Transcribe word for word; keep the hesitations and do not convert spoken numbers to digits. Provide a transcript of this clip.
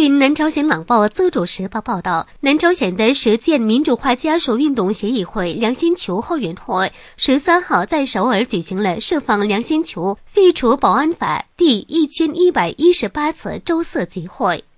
据南朝鲜网报自主时报报道，南朝鲜的实践民主化家属运动协议会梁新球后援会十三号在首尔举行了释放梁新球、废除保安法第一千一百一十八次周四集会。